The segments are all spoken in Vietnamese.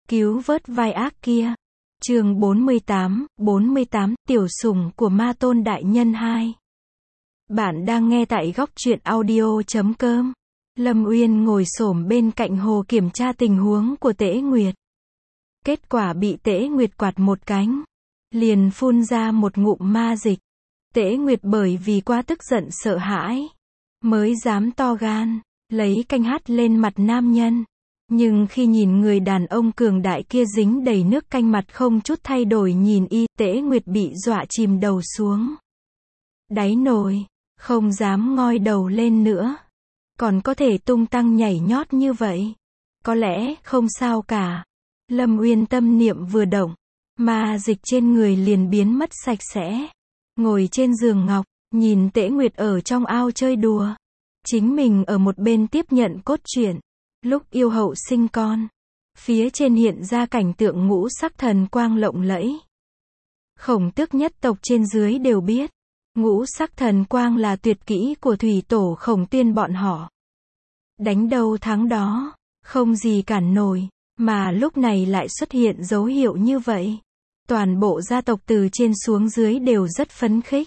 Cứu vớt vai ác kia. Chương 48, Tiểu sủng của Ma Tôn Đại Nhân 2. Bạn đang nghe tại góc truyện audio.com. Lâm Uyên ngồi xổm bên cạnh hồ kiểm tra tình huống của Tễ Nguyệt. Kết quả bị Tễ Nguyệt quạt một cánh, liền phun ra một ngụm ma dịch. Tễ Nguyệt bởi vì quá tức giận sợ hãi, mới dám to gan, lấy canh hắt lên mặt nam nhân. Nhưng khi nhìn người đàn ông cường đại kia dính đầy nước canh mặt không chút thay đổi nhìn y, Tễ Nguyệt bị dọa chìm đầu xuống đáy nồi, không dám ngoi đầu lên nữa. Còn có thể tung tăng nhảy nhót như vậy, có lẽ không sao cả. Lâm Uyên tâm niệm vừa động, ma dịch trên người liền biến mất sạch sẽ. Ngồi trên giường ngọc, nhìn Tễ Nguyệt ở trong ao chơi đùa, chính mình ở một bên tiếp nhận cốt truyện. Lúc yêu hậu sinh con, phía trên hiện ra cảnh tượng ngũ sắc thần quang lộng lẫy. Khổng Tước nhất tộc trên dưới đều biết, ngũ sắc thần quang là tuyệt kỹ của thủy tổ Khổng Tuyên bọn họ. Đánh đâu thắng đó, không gì cản nổi, mà lúc này lại xuất hiện dấu hiệu như vậy. Toàn bộ gia tộc từ trên xuống dưới đều rất phấn khích.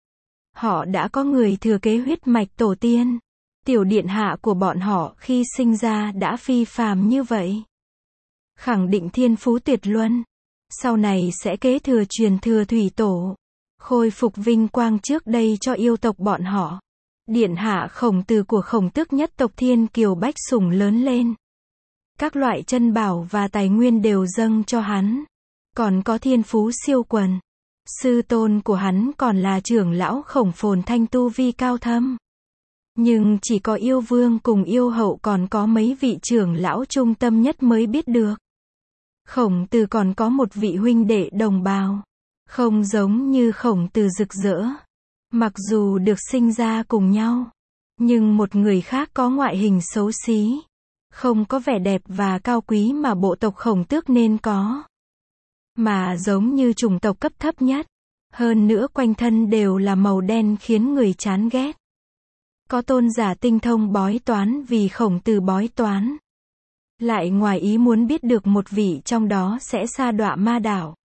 Họ đã có người thừa kế huyết mạch tổ tiên. Tiểu điện hạ của bọn họ khi sinh ra đã phi phàm như vậy, khẳng định thiên phú tuyệt luân, sau này sẽ kế thừa truyền thừa thủy tổ, khôi phục vinh quang trước đây cho yêu tộc bọn họ. Điện hạ Khổng Tử của Khổng Tước nhất tộc thiên kiều bách sủng lớn lên, các loại chân bảo và tài nguyên đều dâng cho hắn, còn có thiên phú siêu quần. Sư tôn của hắn còn là trưởng lão Khổng Phồn Thanh tu vi cao thâm. Nhưng chỉ có yêu vương cùng yêu hậu còn có mấy vị trưởng lão trung tâm nhất mới biết được. Khổng Tử còn có một vị huynh đệ đồng bào, không giống như Khổng Tử rực rỡ. Mặc dù được sinh ra cùng nhau, nhưng một người khác có ngoại hình xấu xí, không có vẻ đẹp và cao quý mà bộ tộc Khổng Tước nên có, mà giống như chủng tộc cấp thấp nhất. Hơn nữa quanh thân đều là màu đen khiến người chán ghét. Có tôn giả tinh thông bói toán vì Khổng Tử bói toán, lại ngoài ý muốn biết được một vị trong đó sẽ sa đọa ma đảo.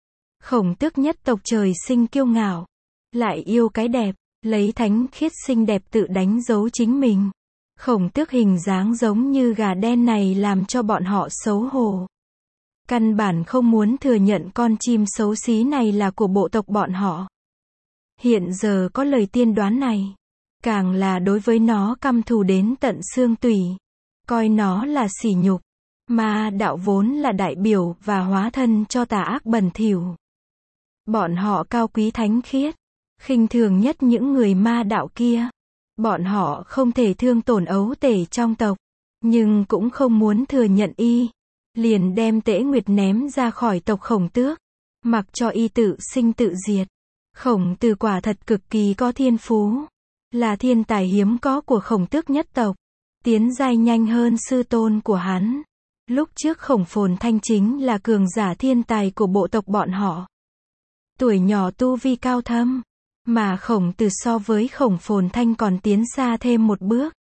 Khổng Tước nhất tộc trời sinh kiêu ngạo, lại yêu cái đẹp, lấy thánh khiết xinh đẹp tự đánh dấu chính mình. Khổng Tước hình dáng giống như gà đen này làm cho bọn họ xấu hổ. Căn bản không muốn thừa nhận con chim xấu xí này là của bộ tộc bọn họ. Hiện giờ có lời tiên đoán này, càng là đối với nó căm thù đến tận xương tủy, coi nó là sỉ nhục. Ma đạo vốn là đại biểu và hóa thân cho tà ác bẩn thỉu. Bọn họ cao quý thánh khiết, khinh thường nhất những người ma đạo kia. Bọn họ không thể thương tổn ấu tể trong tộc, nhưng cũng không muốn thừa nhận y, liền đem Tễ Nguyệt ném ra khỏi tộc Khổng Tước, mặc cho y tự sinh tự diệt. Khổng Tử quả thật cực kỳ có thiên phú, là thiên tài hiếm có của Khổng Tước nhất tộc, tiến giai nhanh hơn sư tôn của hắn. Lúc trước Khổng Phồn Thanh chính là cường giả thiên tài của bộ tộc bọn họ. Tuổi nhỏ tu vi cao thâm, mà Khổng Tử so với Khổng Phồn Thanh còn tiến xa thêm một bước.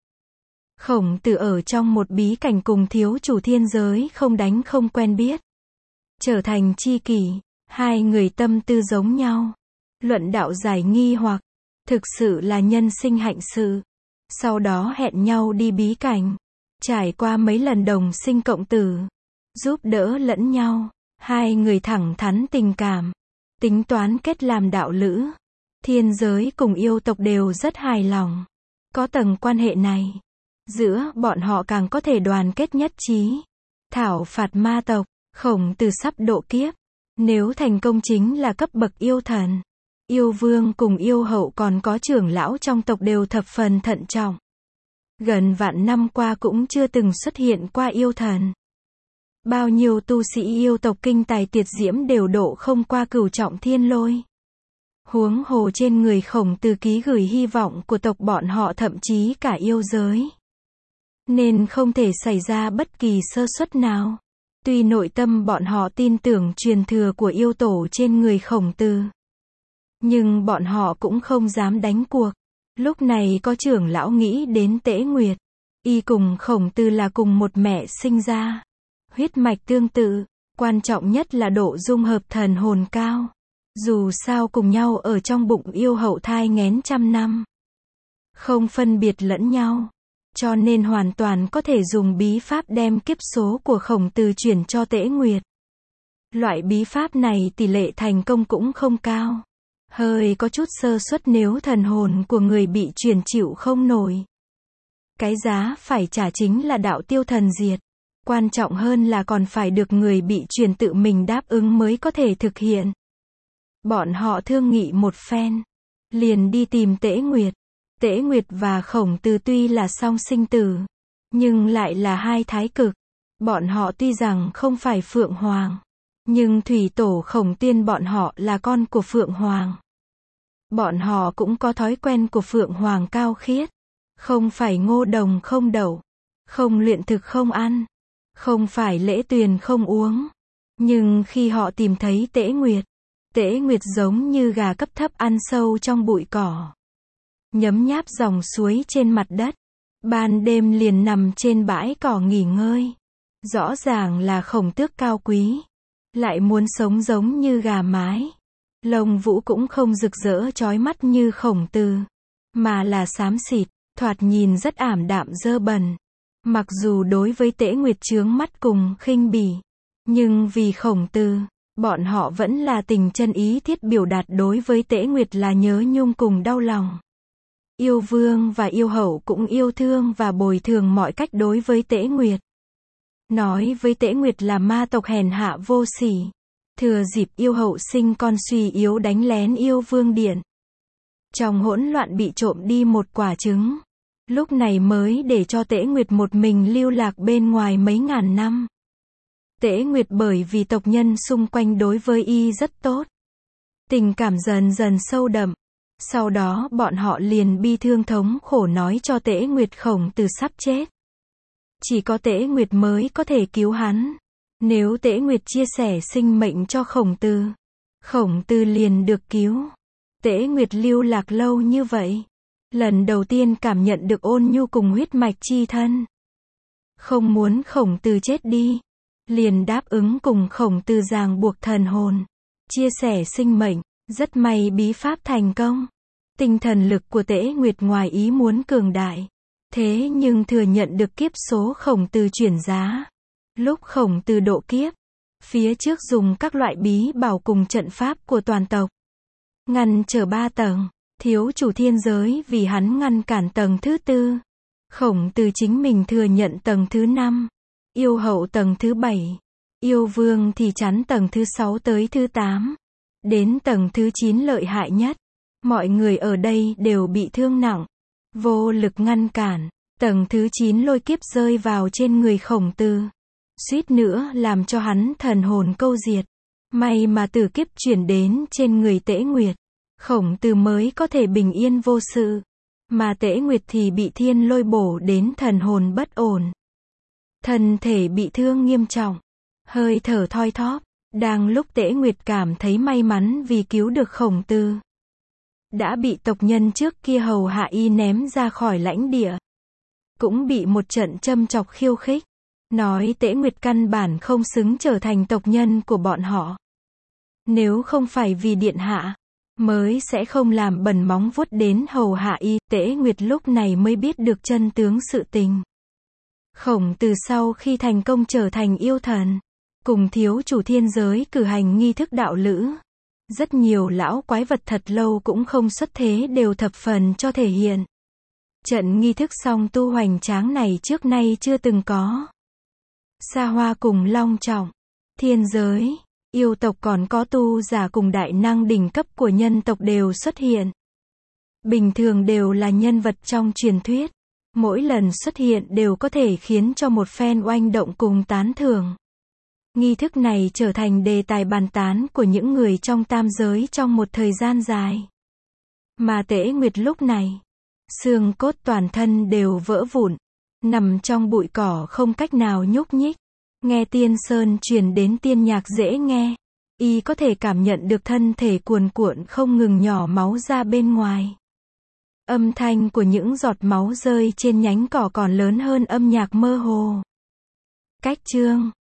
Khổng Tử ở trong một bí cảnh cùng thiếu chủ thiên giới không đánh không quen biết, trở thành tri kỷ, hai người tâm tư giống nhau, luận đạo giải nghi hoặc, thực sự là nhân sinh hạnh sự. Sau đó hẹn nhau đi bí cảnh, trải qua mấy lần đồng sinh cộng tử, giúp đỡ lẫn nhau, hai người thẳng thắn tình cảm, tính toán kết làm đạo lữ. Thiên giới cùng yêu tộc đều rất hài lòng. Có tầng quan hệ này, giữa bọn họ càng có thể đoàn kết nhất trí, thảo phạt ma tộc. Khổng Tử sắp độ kiếp, nếu thành công chính là cấp bậc yêu thần. Yêu vương cùng yêu hậu còn có trưởng lão trong tộc đều thập phần thận trọng. Gần vạn năm qua cũng chưa từng xuất hiện qua yêu thần. Bao nhiêu tu sĩ yêu tộc kinh tài tuyệt diễm đều độ không qua cửu trọng thiên lôi. Huống hồ trên người Khổng Tử ký gửi hy vọng của tộc bọn họ thậm chí cả yêu giới. Nên không thể xảy ra bất kỳ sơ suất nào. Tuy nội tâm bọn họ tin tưởng truyền thừa của yêu tổ trên người Khổng Tử, nhưng bọn họ cũng không dám đánh cuộc. Lúc này có trưởng lão nghĩ đến Tễ Nguyệt. Y cùng Khổng Tử là cùng một mẹ sinh ra. huyết mạch tương tự, quan trọng nhất là độ dung hợp thần hồn cao. Dù sao cùng nhau ở trong bụng yêu hậu thai nghén trăm năm, không phân biệt lẫn nhau, cho nên hoàn toàn có thể dùng bí pháp đem kiếp số của Khổng Tử chuyển cho Tễ Nguyệt. Loại bí pháp này tỷ lệ thành công cũng không cao. Hơi có chút sơ suất nếu thần hồn của người bị chuyển chịu không nổi. Cái giá phải trả chính là đạo tiêu thần diệt. Quan trọng hơn là còn phải được người bị chuyển tự mình đáp ứng mới có thể thực hiện. Bọn họ thương nghị một phen, liền đi tìm Tễ Nguyệt. Tễ Nguyệt và Khổng Tử tuy là song sinh tử, nhưng lại là hai thái cực. Bọn họ tuy rằng không phải Phượng Hoàng, nhưng thủy tổ Khổng Tuyên bọn họ là con của Phượng Hoàng. Bọn họ cũng có thói quen của Phượng Hoàng cao khiết. Không phải ngô đồng không đậu, không luyện thực không ăn, không phải lễ tuyền không uống. Nhưng khi họ tìm thấy Tễ Nguyệt giống như gà cấp thấp ăn sâu trong bụi cỏ, nhấm nháp dòng suối trên mặt đất, ban đêm liền nằm trên bãi cỏ nghỉ ngơi. Rõ ràng là khổng tước cao quý, lại muốn sống giống như gà mái. Lông vũ cũng không rực rỡ chói mắt như Khổng Tử, mà là xám xịt, thoạt nhìn rất ảm đạm dơ bẩn. Mặc dù đối với Tễ Nguyệt chướng mắt cùng khinh bỉ, nhưng vì Khổng Tử, bọn họ vẫn là tình chân ý thiết biểu đạt đối với Tễ Nguyệt là nhớ nhung cùng đau lòng. Yêu vương và yêu hậu cũng yêu thương và bồi thường mọi cách đối với Tễ Nguyệt. Nói với Tễ Nguyệt là ma tộc hèn hạ vô sỉ. Thừa dịp yêu hậu sinh con suy yếu đánh lén yêu vương điện. Trong hỗn loạn bị trộm đi một quả trứng. Lúc này mới để cho Tễ Nguyệt một mình lưu lạc bên ngoài mấy ngàn năm. Tễ Nguyệt bởi vì tộc nhân xung quanh đối với y rất tốt. Tình cảm dần dần sâu đậm. Sau đó bọn họ liền bi thương thống khổ nói cho Tễ Nguyệt Khổng Tử sắp chết. Chỉ có Tễ Nguyệt mới có thể cứu hắn. Nếu Tễ Nguyệt chia sẻ sinh mệnh cho Khổng Tử, Khổng Tử liền được cứu. Tễ Nguyệt lưu lạc lâu như vậy, lần đầu tiên cảm nhận được ôn nhu cùng huyết mạch chi thân. Không muốn Khổng Tử chết đi, liền đáp ứng cùng Khổng Tử ràng buộc thần hồn, chia sẻ sinh mệnh. Rất may bí pháp thành công. Tinh thần lực của Tễ Nguyệt ngoài ý muốn cường đại. Thế nhưng thừa nhận được kiếp số Khổng Tử chuyển giá. Lúc Khổng Tử độ kiếp, phía trước dùng các loại bí bảo cùng trận pháp của toàn tộc, ngăn trở 3 tầng, thiếu chủ thiên giới vì hắn ngăn cản tầng thứ 4. Khổng Tử chính mình thừa nhận tầng thứ 5, yêu hậu tầng thứ 7, yêu vương thì chắn tầng thứ 6 tới thứ 8. Đến tầng thứ 9 lợi hại nhất. Mọi người ở đây đều bị thương nặng, vô lực ngăn cản. Tầng thứ 9 lôi kiếp rơi vào trên người Khổng Tử, suýt nữa làm cho hắn thần hồn câu diệt. May mà tử kiếp chuyển đến trên người Tễ Nguyệt, Khổng Tử mới có thể bình yên vô sự. Mà Tễ Nguyệt thì bị thiên lôi bổ đến thần hồn bất ổn. Thân thể bị thương nghiêm trọng, hơi thở thoi thóp. Đang lúc Tễ Nguyệt cảm thấy may mắn vì cứu được Khổng Tử, đã bị tộc nhân trước kia hầu hạ y ném ra khỏi lãnh địa. Cũng bị một trận châm chọc khiêu khích, nói Tễ Nguyệt căn bản không xứng trở thành tộc nhân của bọn họ. Nếu không phải vì điện hạ, mới sẽ không làm bẩn móng vuốt đến hầu hạ y. Tễ Nguyệt lúc này mới biết được chân tướng sự tình. Khổng Tử sau khi thành công trở thành yêu thần, cùng thiếu chủ thiên giới cử hành nghi thức đạo lữ. Rất nhiều lão quái vật thật lâu cũng không xuất thế đều thập phần cho thể hiện. Trận nghi thức song tu hoành tráng này trước nay chưa từng có. Xa hoa cùng long trọng. Thiên giới, yêu tộc còn có tu giả cùng đại năng đỉnh cấp của nhân tộc đều xuất hiện. Bình thường đều là nhân vật trong truyền thuyết. Mỗi lần xuất hiện đều có thể khiến cho một phen oanh động cùng tán thưởng. Nghi thức này trở thành đề tài bàn tán của những người trong tam giới trong một thời gian dài. Mà Tễ Nguyệt lúc này, xương cốt toàn thân đều vỡ vụn, nằm trong bụi cỏ không cách nào nhúc nhích. Nghe tiên sơn truyền đến tiên nhạc dễ nghe, y có thể cảm nhận được thân thể cuồn cuộn không ngừng nhỏ máu ra bên ngoài. Âm thanh của những giọt máu rơi trên nhánh cỏ còn lớn hơn âm nhạc mơ hồ. Cách chương